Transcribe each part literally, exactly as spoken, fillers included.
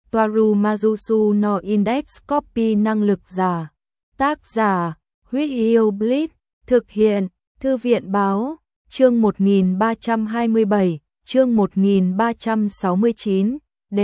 Toaru Majusu no Index Copy năng lực giả. Tác giả, Huyết Yêu Blitz, thực hiện, Thư viện Báo, chương một nghìn ba trăm hai mươi bảy, chương một nghìn ba trăm sáu mươi chín, D.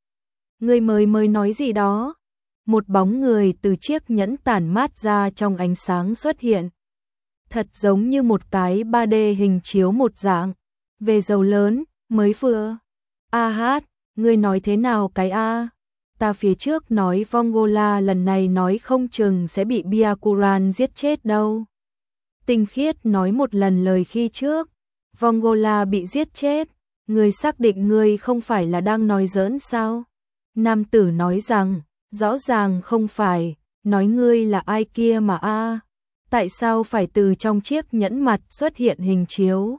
Người mới mới nói gì đó? Một bóng người từ chiếc nhẫn tản mát ra trong ánh sáng xuất hiện. Thật giống như một cái ba D hình chiếu một dạng. Về dầu lớn, mới vừa. A hát, ngươi nói thế nào cái A? Ta phía trước nói Vongola lần này nói không chừng sẽ bị Byakuran giết chết đâu. Tinh Khiết nói một lần lời khi trước. Vongola bị giết chết. Ngươi xác định ngươi không phải là đang nói giỡn sao? Nam tử nói rằng, rõ ràng không phải, nói ngươi là ai kia mà a? Tại sao phải từ trong chiếc nhẫn mặt xuất hiện hình chiếu?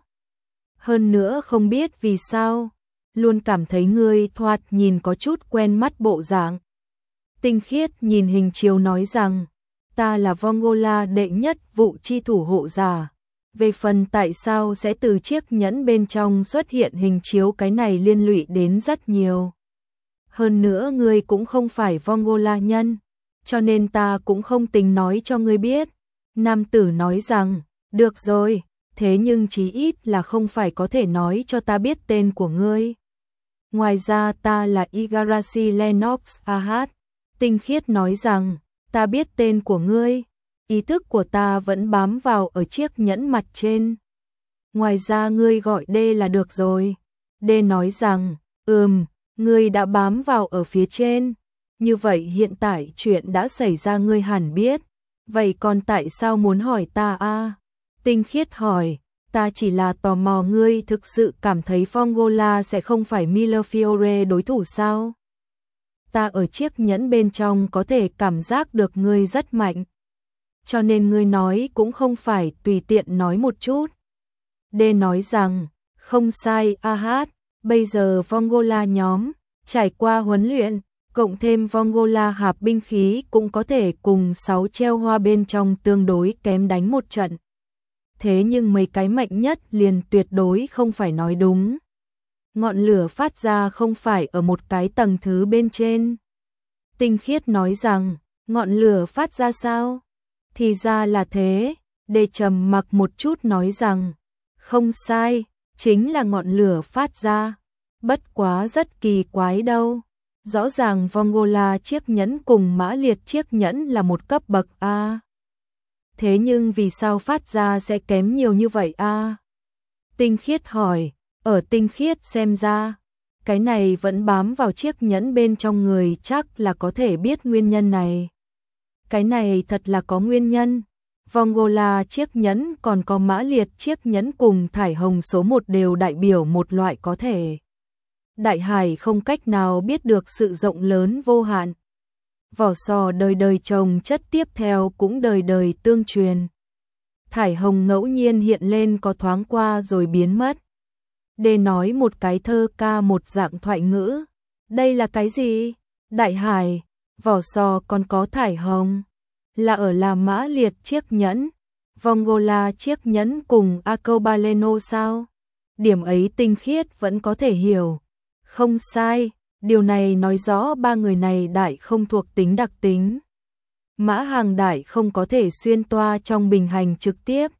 Hơn nữa không biết vì sao, luôn cảm thấy ngươi thoạt nhìn có chút quen mắt bộ dạng. Tinh Khiết nhìn hình chiếu nói rằng, ta là Vongola đệ nhất vụ chi thủ hộ giả. Về phần tại sao sẽ từ chiếc nhẫn bên trong xuất hiện hình chiếu cái này liên lụy đến rất nhiều. Hơn nữa ngươi cũng không phải Vongola nhân, cho nên ta cũng không tính nói cho ngươi biết. Nam tử nói rằng, được rồi, thế nhưng chí ít là không phải có thể nói cho ta biết tên của ngươi. Ngoài ra ta là Igarashi Lennox a hát. Tinh Khiết nói rằng, ta biết tên của ngươi, ý thức của ta vẫn bám vào ở chiếc nhẫn mặt trên. Ngoài ra ngươi gọi D là được rồi. D nói rằng, ừm, ngươi đã bám vào ở phía trên. Như vậy hiện tại chuyện đã xảy ra ngươi hẳn biết. Vậy còn tại sao muốn hỏi ta a? Tinh Khiết hỏi, ta chỉ là tò mò ngươi thực sự cảm thấy Vongola sẽ không phải Millefiore đối thủ sao? Ta ở chiếc nhẫn bên trong có thể cảm giác được ngươi rất mạnh. Cho nên ngươi nói cũng không phải tùy tiện nói một chút. D nói rằng, không sai a hát, bây giờ Vongola nhóm, trải qua huấn luyện, cộng thêm Vongola hạp binh khí cũng có thể cùng sáu treo hoa bên trong tương đối kém đánh một trận. Thế nhưng mấy cái mạnh nhất liền tuyệt đối không phải nói đúng. Ngọn lửa phát ra không phải ở một cái tầng thứ bên trên. Tinh Khiết nói rằng, ngọn lửa phát ra sao? Thì ra là thế. Để trầm mặc một chút nói rằng, không sai, chính là ngọn lửa phát ra. Bất quá rất kỳ quái đâu. Rõ ràng Vongola chiếc nhẫn cùng Mã Liệt chiếc nhẫn là một cấp bậc A. Thế nhưng vì sao phát ra sẽ kém nhiều như vậy a? Tinh Khiết hỏi, ở Tinh Khiết xem ra, cái này vẫn bám vào chiếc nhẫn bên trong người chắc là có thể biết nguyên nhân này. Cái này thật là có nguyên nhân. Vongola chiếc nhẫn còn có Mã Liệt chiếc nhẫn cùng thải hồng số một đều đại biểu một loại có thể. Đại hải không cách nào biết được sự rộng lớn vô hạn. Vỏ sò đời đời trồng chất tiếp theo cũng đời đời tương truyền. Thải hồng ngẫu nhiên hiện lên có thoáng qua rồi biến mất. Để nói một cái thơ ca một dạng thoại ngữ. Đây là cái gì? Đại hải, vỏ sò còn có thải hồng. Là ở là Mã Liệt chiếc nhẫn. Vongola chiếc nhẫn cùng Arcobaleno sao? Điểm ấy Tinh Khiết vẫn có thể hiểu. Không sai. Điều này nói rõ ba người này đại không thuộc tính đặc tính. Mã Hàng đại không có thể xuyên toa trong bình hành trực tiếp.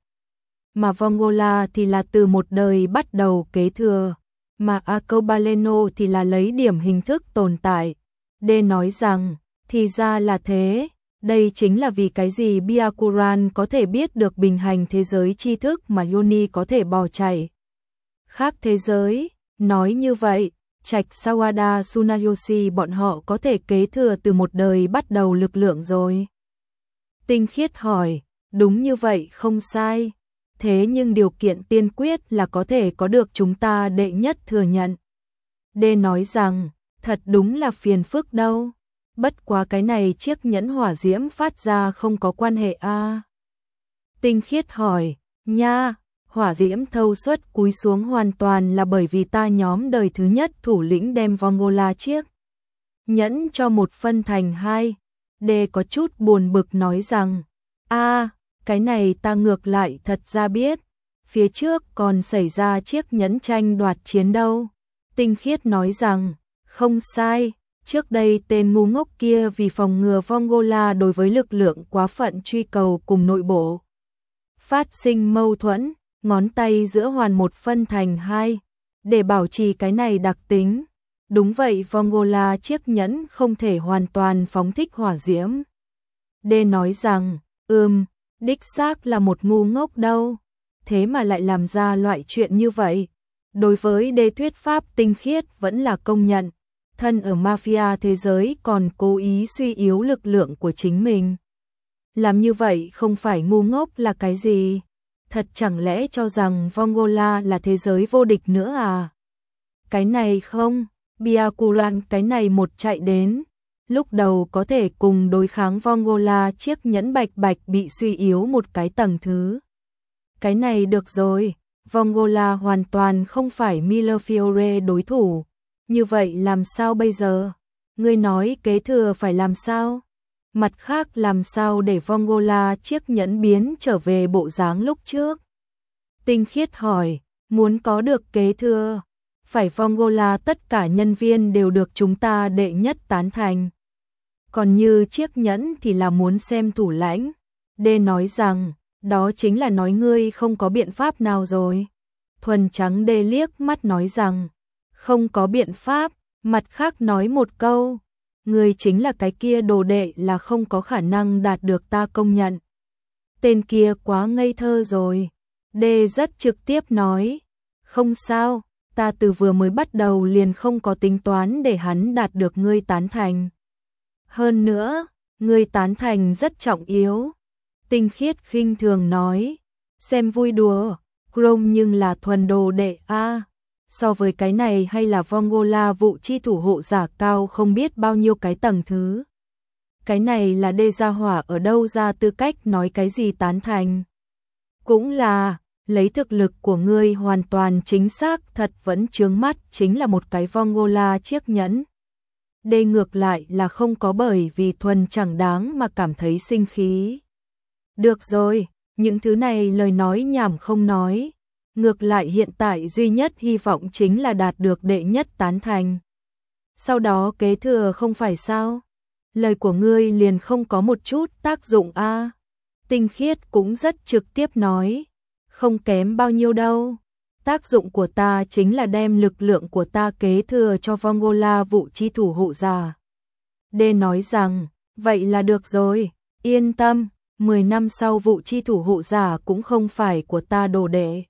Mà Vongola thì là từ một đời bắt đầu kế thừa. Mà Arcobaleno thì là lấy điểm hình thức tồn tại. D nói rằng, thì ra là thế. Đây chính là vì cái gì Byakuran có thể biết được bình hành thế giới tri thức mà Yoni có thể bỏ chạy. Khác thế giới, nói như vậy. Trạch Sawada Tsunayoshi bọn họ có thể kế thừa từ một đời bắt đầu lực lượng rồi. Tinh Khiết hỏi, đúng như vậy không sai. Thế nhưng điều kiện tiên quyết là có thể có được chúng ta đệ nhất thừa nhận. D nói rằng, thật đúng là phiền phức đâu. Bất quá cái này chiếc nhẫn hỏa diễm phát ra không có quan hệ a. Tinh Khiết hỏi, nha. Hỏa diễm thâu suất cúi xuống hoàn toàn là bởi vì ta nhóm đời thứ nhất thủ lĩnh đem Vongola chiếc nhẫn cho một phân thành hai. D có chút buồn bực nói rằng, a, cái này ta ngược lại thật ra biết. Phía trước còn xảy ra chiếc nhẫn tranh đoạt chiến đâu. Tinh Khiết nói rằng, không sai, Trước đây tên ngu ngốc kia vì phòng ngừa Vongola đối với lực lượng quá phận truy cầu cùng nội bộ phát sinh mâu thuẫn, ngón tay giữa hoàn một phân thành hai, để bảo trì cái này đặc tính. Đúng vậy, Vongola chiếc nhẫn không thể hoàn toàn phóng thích hỏa diễm. D nói rằng, ừm, đích xác là một ngu ngốc đâu, thế mà lại làm ra loại chuyện như vậy. Đối với D thuyết pháp tinh khiết vẫn là công nhận, thân ở mafia thế giới còn cố ý suy yếu lực lượng của chính mình. Làm như vậy không phải ngu ngốc là cái gì? Thật chẳng lẽ cho rằng Vongola là thế giới vô địch nữa à? Cái này không, Byakuran cái này một chạy đến, lúc đầu có thể cùng đối kháng Vongola, chiếc nhẫn bạch bạch bị suy yếu một cái tầng thứ. Cái này được rồi, Vongola hoàn toàn không phải Millefiore đối thủ, như vậy làm sao bây giờ? Ngươi nói kế thừa phải làm sao? Mặt khác làm sao để Vongola chiếc nhẫn biến trở về bộ dáng lúc trước? Tinh khiết hỏi, muốn có được kế thừa, phải Vongola tất cả nhân viên đều được chúng ta đệ nhất tán thành. Còn như chiếc nhẫn thì là muốn xem thủ lãnh. D nói rằng, đó chính là nói ngươi không có biện pháp nào rồi. Thuần trắng D liếc mắt nói rằng, không có biện pháp, mặt khác nói một câu, ngươi chính là cái kia đồ đệ là không có khả năng đạt được ta công nhận. Tên kia quá ngây thơ rồi. D rất trực tiếp nói, không sao, ta từ vừa mới bắt đầu liền không có tính toán để hắn đạt được ngươi tán thành. Hơn nữa, ngươi tán thành rất trọng yếu. Tinh khiết khinh thường nói, xem vui đùa, Chrome nhưng là thuần đồ đệ a. So với cái này hay là Vongola vụ chi thủ hộ giả cao không biết bao nhiêu cái tầng thứ. Cái này là đê gia hỏa ở đâu ra tư cách nói cái gì tán thành. Cũng là, lấy thực lực của ngươi hoàn toàn chính xác thật vẫn chướng mắt chính là một cái Vongola chiếc nhẫn. Đây ngược lại là không có bởi vì thuần chẳng đáng mà cảm thấy sinh khí. Được rồi, những thứ này lời nói nhảm không nói. Ngược lại hiện tại duy nhất hy vọng chính là đạt được đệ nhất tán thành. Sau đó kế thừa không phải sao? Lời của ngươi liền không có một chút tác dụng a. À. Tinh khiết cũng rất trực tiếp nói, không kém bao nhiêu đâu. Tác dụng của ta chính là đem lực lượng của ta kế thừa cho Vongola vụ chi thủ hộ giả. D nói rằng, vậy là được rồi, yên tâm, mười năm sau vụ chi thủ hộ giả cũng không phải của ta đồ đệ,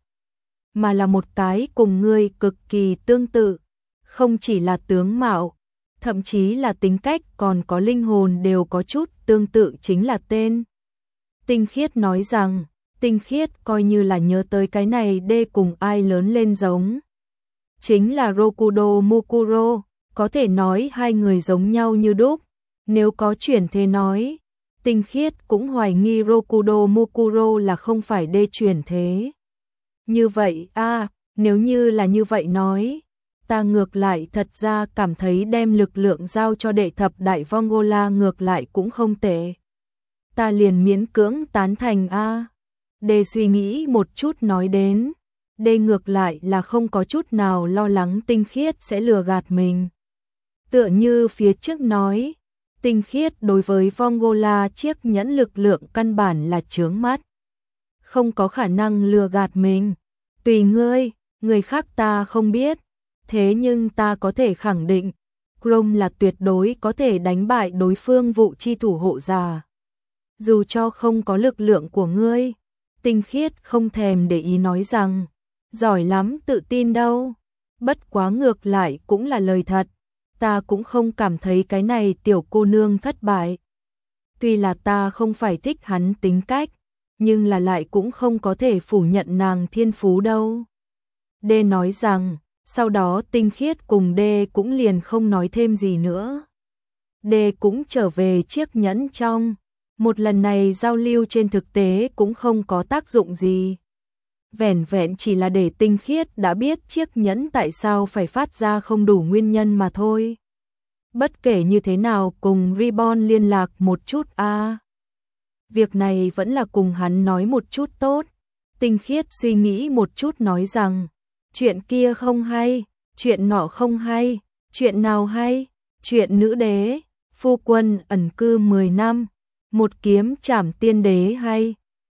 mà là một cái cùng ngươi cực kỳ tương tự, không chỉ là tướng mạo, thậm chí là tính cách còn có linh hồn đều có chút tương tự chính là tên. Tinh khiết nói rằng, tinh khiết coi như là nhớ tới cái này D cùng ai lớn lên giống. Chính là Rokudo Mukuro, có thể nói hai người giống nhau như đúc. Nếu có chuyển thế nói, tinh khiết cũng hoài nghi Rokudo Mukuro là không phải D chuyển thế. Như vậy a, à, nếu như là như vậy nói, ta ngược lại thật ra cảm thấy đem lực lượng giao cho đệ thập đại Vongola ngược lại cũng không tệ. Ta liền miễn cưỡng tán thành a. À. Đề suy nghĩ một chút nói đến, đề ngược lại là không có chút nào lo lắng tinh khiết sẽ lừa gạt mình. Tựa như phía trước nói, tinh khiết đối với Vongola chiếc nhẫn lực lượng căn bản là chướng mắt. Không có khả năng lừa gạt mình. Tùy ngươi, người khác ta không biết. Thế nhưng ta có thể khẳng định, Chrome là tuyệt đối có thể đánh bại đối phương vụ chi thủ hộ giả. Dù cho không có lực lượng của ngươi. Tinh khiết không thèm để ý nói rằng, giỏi lắm tự tin đâu. Bất quá ngược lại cũng là lời thật. Ta cũng không cảm thấy cái này tiểu cô nương thất bại. Tuy là ta không phải thích hắn tính cách, nhưng là lại cũng không có thể phủ nhận nàng thiên phú đâu. D nói rằng, sau đó tinh khiết cùng D cũng liền không nói thêm gì nữa. D cũng trở về chiếc nhẫn trong. Một lần này giao lưu trên thực tế cũng không có tác dụng gì. Vẻn vẹn chỉ là để tinh khiết đã biết chiếc nhẫn tại sao phải phát ra không đủ nguyên nhân mà thôi. Bất kể như thế nào cùng Reborn liên lạc một chút a. À. Việc này vẫn là cùng hắn nói một chút tốt. Tinh khiết suy nghĩ một chút nói rằng, chuyện kia không hay, chuyện nọ không hay, chuyện nào hay, Chuyện nữ đế, phu quân ẩn cư mười năm, một kiếm trảm tiên đế hay.